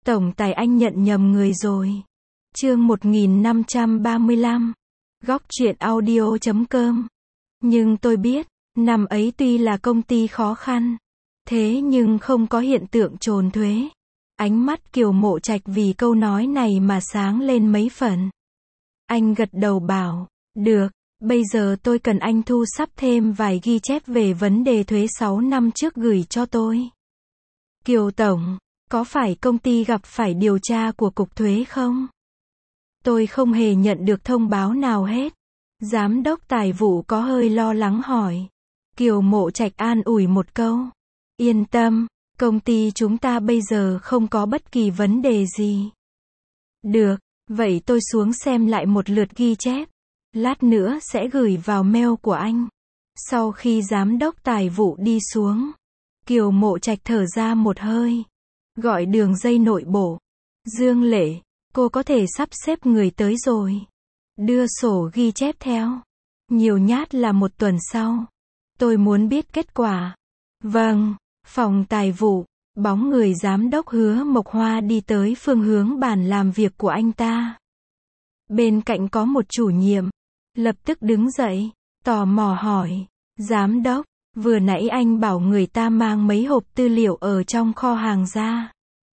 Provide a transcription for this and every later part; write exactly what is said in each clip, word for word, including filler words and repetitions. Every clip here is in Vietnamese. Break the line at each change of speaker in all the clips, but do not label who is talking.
Tổng tài anh nhận nhầm người rồi. Chương một nghìn năm trăm ba mươi lăm. Góc truyện audio chấm com. Nhưng tôi biết, năm ấy tuy là công ty khó khăn, thế nhưng không có hiện tượng trốn thuế. Ánh mắt Kiều Mộ Trạch vì câu nói này mà sáng lên mấy phần. Anh gật đầu bảo, được, bây giờ tôi cần anh thu xếp thêm vài ghi chép về vấn đề thuế sáu năm trước gửi cho tôi. Kiều Tổng, có phải công ty gặp phải điều tra của Cục Thuế không? Tôi không hề nhận được thông báo nào hết. Giám đốc tài vụ có hơi lo lắng hỏi. Kiều Mộ Trạch an ủi một câu. Yên tâm, công ty chúng ta bây giờ không có bất kỳ vấn đề gì. Được, vậy tôi xuống xem lại một lượt ghi chép. Lát nữa sẽ gửi vào mail của anh. Sau khi giám đốc tài vụ đi xuống, Kiều Mộ Trạch thở ra một hơi. Gọi đường dây nội bộ. Dương Lệ, cô có thể sắp xếp người tới rồi. Đưa sổ ghi chép theo. Nhiều nhát là một tuần sau. Tôi muốn biết kết quả. Vâng, phòng tài vụ. Bóng người giám đốc Hứa Mộc Hoa đi tới phương hướng bàn làm việc của anh ta. Bên cạnh có một chủ nhiệm. Lập tức đứng dậy, tò mò hỏi. Giám đốc, vừa nãy anh bảo người ta mang mấy hộp tư liệu ở trong kho hàng ra.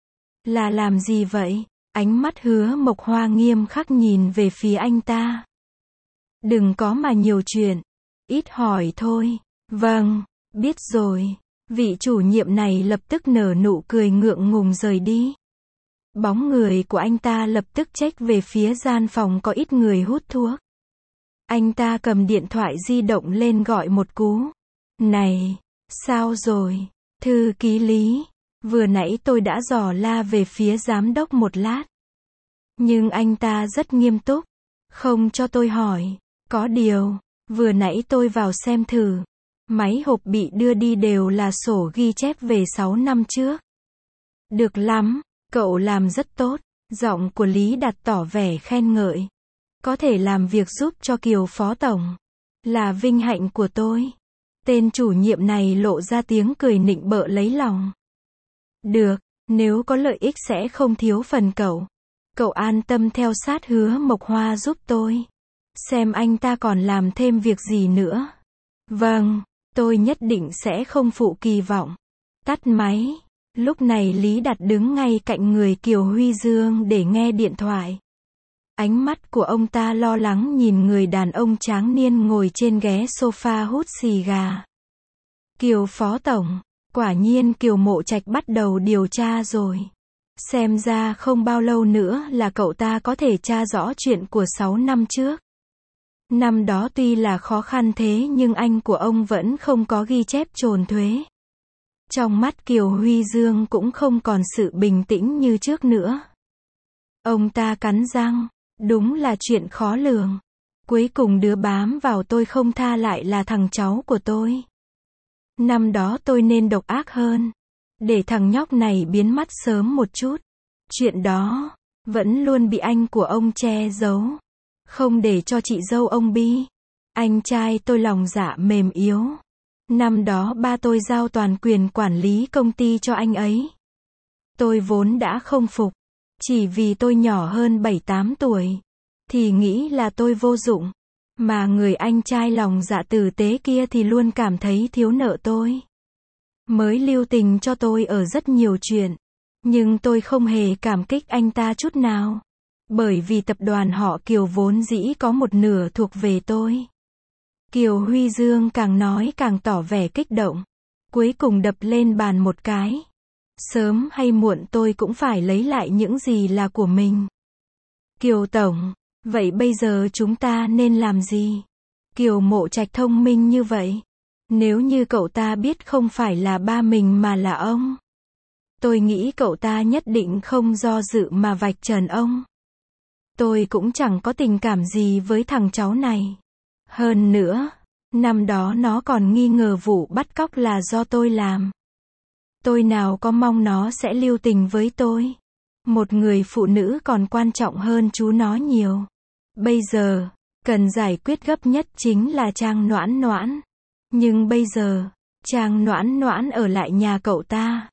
Là làm gì vậy? Ánh mắt Hứa Mộc Hoa nghiêm khắc nhìn về phía anh ta. Đừng có mà nhiều chuyện. Ít hỏi thôi. Vâng, biết rồi. Vị chủ nhiệm này lập tức nở nụ cười ngượng ngùng rời đi. Bóng người của anh ta lập tức chếch về phía gian phòng có ít người hút thuốc. Anh ta cầm điện thoại di động lên gọi một cú. Này, sao rồi? Thư ký Lý, vừa nãy tôi đã dò la về phía giám đốc một lát. Nhưng anh ta rất nghiêm túc, không cho tôi hỏi. Có điều, vừa nãy tôi vào xem thử. Máy hộp bị đưa đi đều là sổ ghi chép về sáu năm trước. Được lắm, cậu làm rất tốt. Giọng của Lý Đạt tỏ vẻ khen ngợi. Có thể làm việc giúp cho Kiều Phó Tổng là vinh hạnh của tôi. Tên chủ nhiệm này lộ ra tiếng cười nịnh bợ lấy lòng. Được, nếu có lợi ích sẽ không thiếu phần cậu. Cậu an tâm theo sát Hứa Mộc Hoa giúp tôi. Xem anh ta còn làm thêm việc gì nữa. Vâng, tôi nhất định sẽ không phụ kỳ vọng. Tắt máy. Lúc này Lý Đạt đứng ngay cạnh người Kiều Huy Dương để nghe điện thoại. Ánh mắt của ông ta lo lắng nhìn người đàn ông tráng niên ngồi trên ghế sofa hút xì gà. Kiều Phó Tổng, quả nhiên Kiều Mộ Trạch bắt đầu điều tra rồi. Xem ra không bao lâu nữa là cậu ta có thể tra rõ chuyện của sáu năm trước. Năm đó tuy là khó khăn thế nhưng anh của ông vẫn không có ghi chép trốn thuế. Trong mắt Kiều Huy Dương cũng không còn sự bình tĩnh như trước nữa. Ông ta cắn răng, đúng là chuyện khó lường. Cuối cùng đứa bám vào tôi không tha lại là thằng cháu của tôi. Năm đó tôi nên độc ác hơn. Để thằng nhóc này biến mất sớm một chút. Chuyện đó, vẫn luôn bị anh của ông che giấu. Không để cho chị dâu ông Bi. Anh trai tôi lòng dạ mềm yếu. Năm đó ba tôi giao toàn quyền quản lý công ty cho anh ấy. Tôi vốn đã không phục. Chỉ vì tôi nhỏ hơn bảy tám tuổi. Thì nghĩ là tôi vô dụng. Mà người anh trai lòng dạ tử tế kia thì luôn cảm thấy thiếu nợ tôi. Mới lưu tình cho tôi ở rất nhiều chuyện. Nhưng tôi không hề cảm kích anh ta chút nào. Bởi vì tập đoàn họ Kiều vốn dĩ có một nửa thuộc về tôi. Kiều Huy Dương càng nói càng tỏ vẻ kích động. Cuối cùng đập lên bàn một cái. Sớm hay muộn tôi cũng phải lấy lại những gì là của mình. Kiều Tổng, vậy bây giờ chúng ta nên làm gì? Kiều Mộ Trạch thông minh như vậy. Nếu như cậu ta biết không phải là ba mình mà là ông. Tôi nghĩ cậu ta nhất định không do dự mà vạch trần ông. Tôi cũng chẳng có tình cảm gì với thằng cháu này. Hơn nữa, năm đó nó còn nghi ngờ vụ bắt cóc là do tôi làm. Tôi nào có mong nó sẽ lưu tình với tôi. Một người phụ nữ còn quan trọng hơn chú nó nhiều. Bây giờ, cần giải quyết gấp nhất chính là Trang Noãn Noãn. Nhưng bây giờ, Trang Noãn Noãn ở lại nhà cậu ta.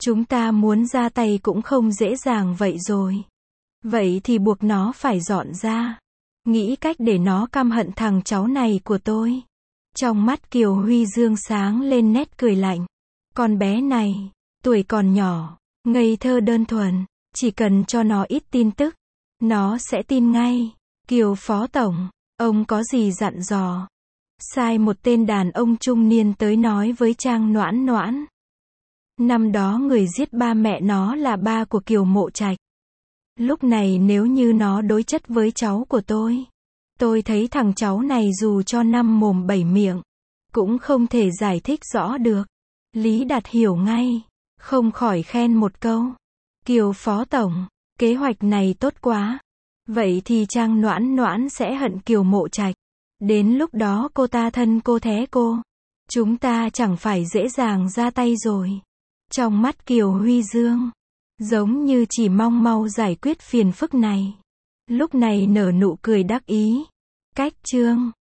Chúng ta muốn ra tay cũng không dễ dàng vậy rồi. Vậy thì buộc nó phải dọn ra. Nghĩ cách để nó căm hận thằng cháu này của tôi. Trong mắt Kiều Huy Dương sáng lên nét cười lạnh. Con bé này, tuổi còn nhỏ, ngây thơ đơn thuần, chỉ cần cho nó ít tin tức, nó sẽ tin ngay. Kiều Phó Tổng, ông có gì dặn dò? Sai một tên đàn ông trung niên tới nói với Trang Noãn Noãn. Năm đó người giết ba mẹ nó là ba của Kiều Mộ Trạch. Lúc này nếu như nó đối chất với cháu của tôi, tôi thấy thằng cháu này dù cho năm mồm bảy miệng, cũng không thể giải thích rõ được. Lý Đạt hiểu ngay, không khỏi khen một câu. Kiều Phó Tổng, kế hoạch này tốt quá. Vậy thì Trang Noãn Noãn sẽ hận Kiều Mộ Trạch. Đến lúc đó cô ta thân cô thế cô. Chúng ta chẳng phải dễ dàng ra tay rồi. Trong mắt Kiều Huy Dương, giống như chỉ mong mau giải quyết phiền phức này. Lúc này nở nụ cười đắc ý. Cách chương